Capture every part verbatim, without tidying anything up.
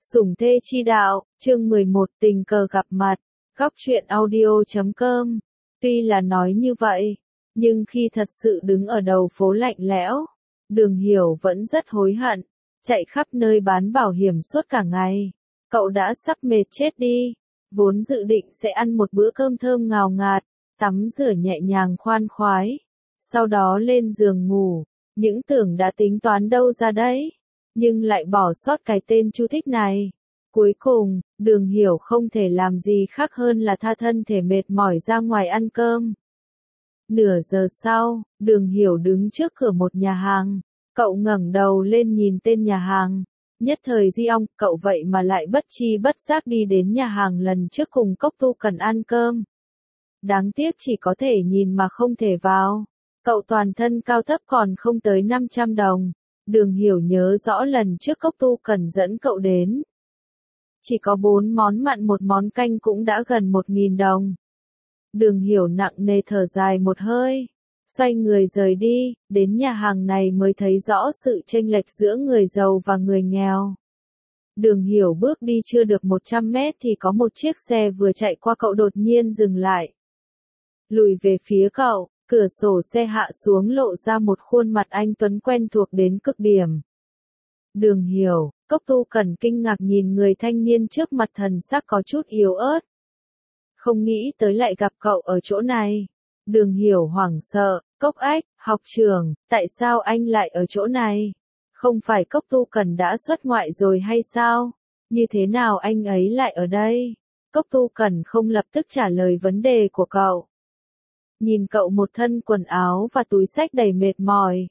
Sủng thê chi đạo, chương mười một tình cờ gặp mặt, góc truyện audio chấm com. Tuy là nói như vậy, nhưng khi thật sự đứng ở đầu phố lạnh lẽo, Đường Hiểu vẫn rất hối hận, chạy khắp nơi bán bảo hiểm suốt cả ngày. Cậu đã sắp mệt chết đi, vốn dự định sẽ ăn một bữa cơm thơm ngào ngạt, tắm rửa nhẹ nhàng khoan khoái, sau đó lên giường ngủ, những tưởng đã tính toán đâu ra đấy. Nhưng lại bỏ sót cái tên Chu Thích này. Cuối cùng, Đường Hiểu không thể làm gì khác hơn là tha thân thể mệt mỏi ra ngoài ăn cơm. Nửa giờ sau, Đường Hiểu đứng trước cửa một nhà hàng. Cậu ngẩng đầu lên nhìn tên nhà hàng. Nhất thời di ong, cậu vậy mà lại bất chi bất giác đi đến nhà hàng lần trước cùng Cốc Tu Cần ăn cơm. Đáng tiếc chỉ có thể nhìn mà không thể vào. Cậu toàn thân cao thấp còn không tới năm trăm đồng. Đường Hiểu nhớ rõ lần trước Cốc Tu Cần dẫn cậu đến. Chỉ có bốn món mặn một món canh cũng đã gần một nghìn đồng. Đường Hiểu nặng nề thở dài một hơi, xoay người rời đi, đến nhà hàng này mới thấy rõ sự chênh lệch giữa người giàu và người nghèo. Đường Hiểu bước đi chưa được một trăm mét thì có một chiếc xe vừa chạy qua cậu đột nhiên dừng lại. Lùi về phía cậu. Cửa sổ xe hạ xuống lộ ra một khuôn mặt anh tuấn quen thuộc đến cực điểm. Đường Hiểu, Cốc Tu Cần kinh ngạc nhìn người thanh niên trước mặt, thần sắc có chút yếu ớt. Không nghĩ tới lại gặp cậu ở chỗ này. Đường Hiểu hoảng sợ, Cốc Ách, học trưởng, tại sao anh lại ở chỗ này? Không phải Cốc Tu Cần đã xuất ngoại rồi hay sao? Như thế nào anh ấy lại ở đây? Cốc Tu Cần không lập tức trả lời vấn đề của cậu. Nhìn cậu một thân quần áo và túi xách đầy mệt mỏi.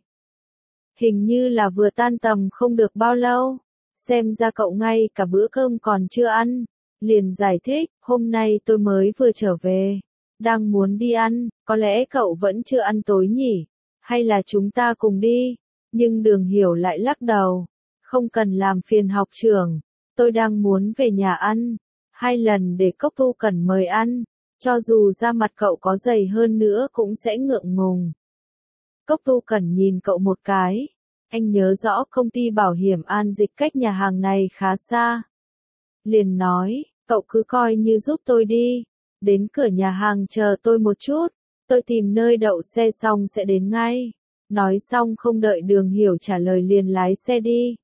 Hình như là vừa tan tầm không được bao lâu. Xem ra cậu ngay cả bữa cơm còn chưa ăn. Liền giải thích, hôm nay tôi mới vừa trở về. Đang muốn đi ăn, có lẽ cậu vẫn chưa ăn tối nhỉ? Hay là chúng ta cùng đi? Nhưng Đường Hiểu lại lắc đầu. Không cần làm phiền học trưởng. Tôi đang muốn về nhà ăn. Hai lần để Cốc Tu Cần mời ăn. Cho dù da mặt cậu có dày hơn nữa cũng sẽ ngượng ngùng. Cốc Tu Cần nhìn cậu một cái. Anh nhớ rõ công ty bảo hiểm An Dịch cách nhà hàng này khá xa. Liền nói, cậu cứ coi như giúp tôi đi. Đến cửa nhà hàng chờ tôi một chút. Tôi tìm nơi đậu xe xong sẽ đến ngay. Nói xong không đợi Đường Hiểu trả lời liền lái xe đi.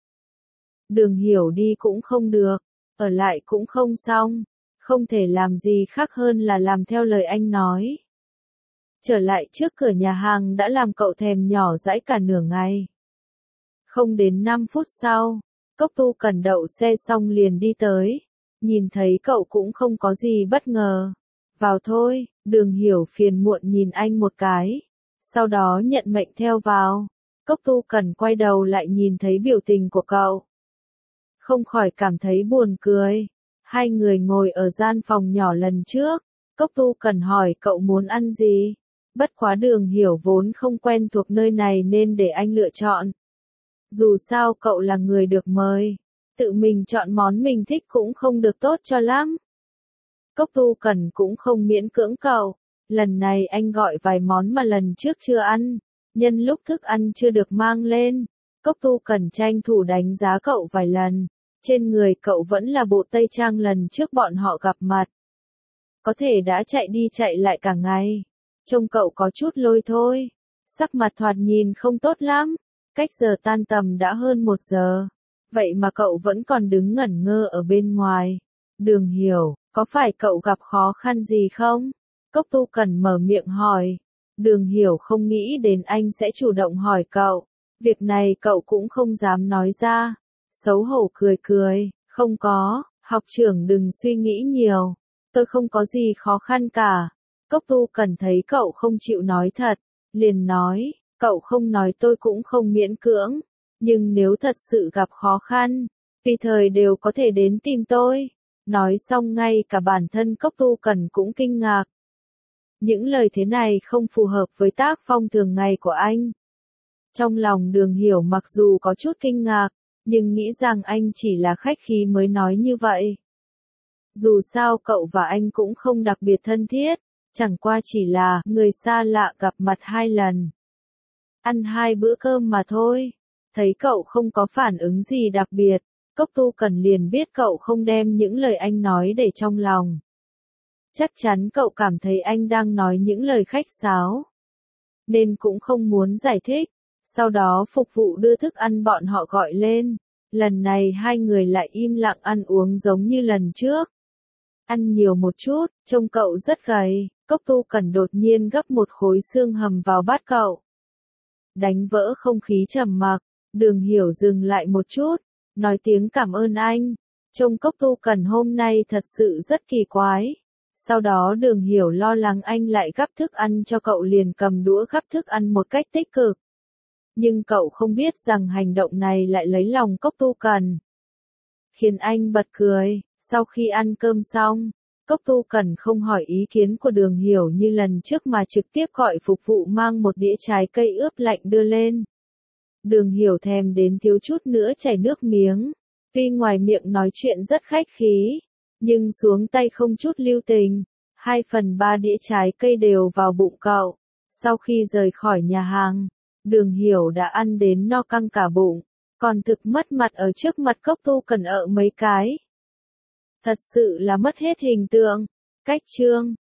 Đường Hiểu đi cũng không được. Ở lại cũng không xong. Không thể làm gì khác hơn là làm theo lời anh nói. Trở lại trước cửa nhà hàng đã làm cậu thèm nhỏ dãi cả nửa ngày. Không đến năm phút sau, Cốc Tu Cần đậu xe xong liền đi tới. Nhìn thấy cậu cũng không có gì bất ngờ. Vào thôi, Đường Hiểu phiền muộn nhìn anh một cái. Sau đó nhận mệnh theo vào. Cốc Tu Cần quay đầu lại nhìn thấy biểu tình của cậu. Không khỏi cảm thấy buồn cười. Hai người ngồi ở gian phòng nhỏ lần trước. Cốc Tu Cần hỏi cậu muốn ăn gì. Bất quá Đường Hiểu vốn không quen thuộc nơi này nên để anh lựa chọn. Dù sao cậu là người được mời. Tự mình chọn món mình thích cũng không được tốt cho lắm. Cốc Tu Cần cũng không miễn cưỡng cậu. Lần này anh gọi vài món mà lần trước chưa ăn. Nhân lúc thức ăn chưa được mang lên. Cốc Tu Cần tranh thủ đánh giá cậu vài lần. Trên người cậu vẫn là bộ tây trang lần trước bọn họ gặp mặt. Có thể đã chạy đi chạy lại cả ngày. Trông cậu có chút lôi thôi. Sắc mặt thoạt nhìn không tốt lắm. Cách giờ tan tầm đã hơn một giờ. Vậy mà cậu vẫn còn đứng ngẩn ngơ ở bên ngoài. Đường Hiểu, có phải cậu gặp khó khăn gì không? Cốc Tu Cần mở miệng hỏi. Đường Hiểu không nghĩ đến anh sẽ chủ động hỏi cậu. Việc này cậu cũng không dám nói ra. Xấu hổ cười cười, không có, học trưởng đừng suy nghĩ nhiều. Tôi không có gì khó khăn cả. Cốc Tu Cần thấy cậu không chịu nói thật. Liền nói, cậu không nói tôi cũng không miễn cưỡng. Nhưng nếu thật sự gặp khó khăn, tùy thời đều có thể đến tìm tôi. Nói xong ngay cả bản thân Cốc Tu Cần cũng kinh ngạc. Những lời thế này không phù hợp với tác phong thường ngày của anh. Trong lòng Đường Hiểu mặc dù có chút kinh ngạc, nhưng nghĩ rằng anh chỉ là khách khí mới nói như vậy. Dù sao cậu và anh cũng không đặc biệt thân thiết, chẳng qua chỉ là người xa lạ gặp mặt hai lần. Ăn hai bữa cơm mà thôi. Thấy cậu không có phản ứng gì đặc biệt, Cốc Tu Cẩn liền biết cậu không đem những lời anh nói để trong lòng. Chắc chắn cậu cảm thấy anh đang nói những lời khách sáo, nên cũng không muốn giải thích. Sau đó phục vụ đưa thức ăn bọn họ gọi lên. Lần này hai người lại im lặng ăn uống giống như lần trước. Ăn nhiều một chút, trông cậu rất gầy. Cốc Tu Cẩn đột nhiên gấp một khối xương hầm vào bát cậu. Đánh vỡ không khí trầm mặc, Đường Hiểu dừng lại một chút, nói tiếng cảm ơn anh. Trông Cốc Tu Cẩn hôm nay thật sự rất kỳ quái. Sau đó Đường Hiểu lo lắng anh lại gắp thức ăn cho cậu liền cầm đũa gắp thức ăn một cách tích cực. Nhưng cậu không biết rằng hành động này lại lấy lòng Cốc Tu Cẩn, khiến anh bật cười. Sau khi ăn cơm xong, Cốc Tu Cẩn không hỏi ý kiến của Đường Hiểu như lần trước mà trực tiếp gọi phục vụ mang một đĩa trái cây ướp lạnh đưa lên. Đường Hiểu thèm đến thiếu chút nữa chảy nước miếng. Tuy ngoài miệng nói chuyện rất khách khí, nhưng xuống tay không chút lưu tình. Hai phần ba đĩa trái cây đều vào bụng cậu. Sau khi rời khỏi nhà hàng, Đường Hiểu đã ăn đến no căng cả bụng, còn thực mất mặt ở trước mặt Cốc Tu Cẩn ở mấy cái. Thật sự là mất hết hình tượng. Cách chương